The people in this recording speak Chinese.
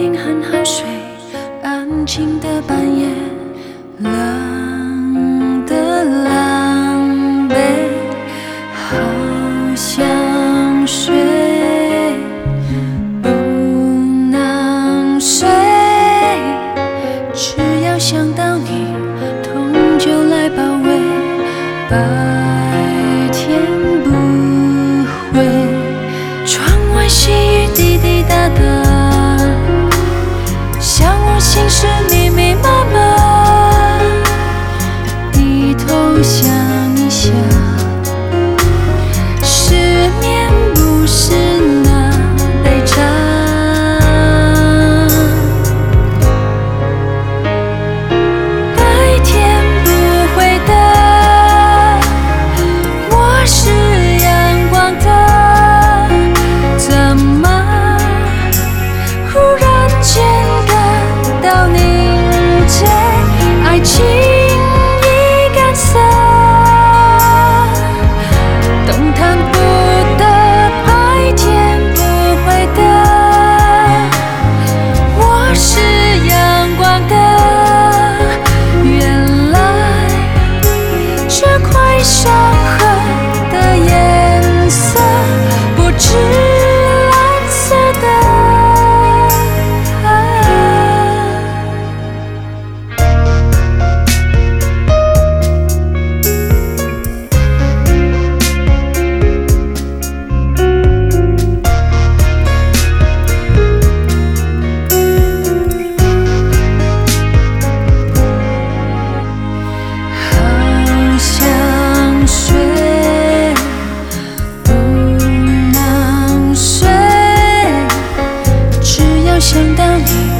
定很好睡，安静的半夜，冷的狼狈，好想睡，不能睡，只要想到你，痛就来包围，白天不会，窗外细雨滴滴答答，像我心事密密麻麻，低头想一想，失眠不是那悲伤。白天不会的，我是阳光的，怎么忽然间感到凝结，爱情已干涩，动弹不得，白天不会的，我是阳光的，原来这块伤痕的颜色不止蓝色的。好想睡，不能睡，只要想到你，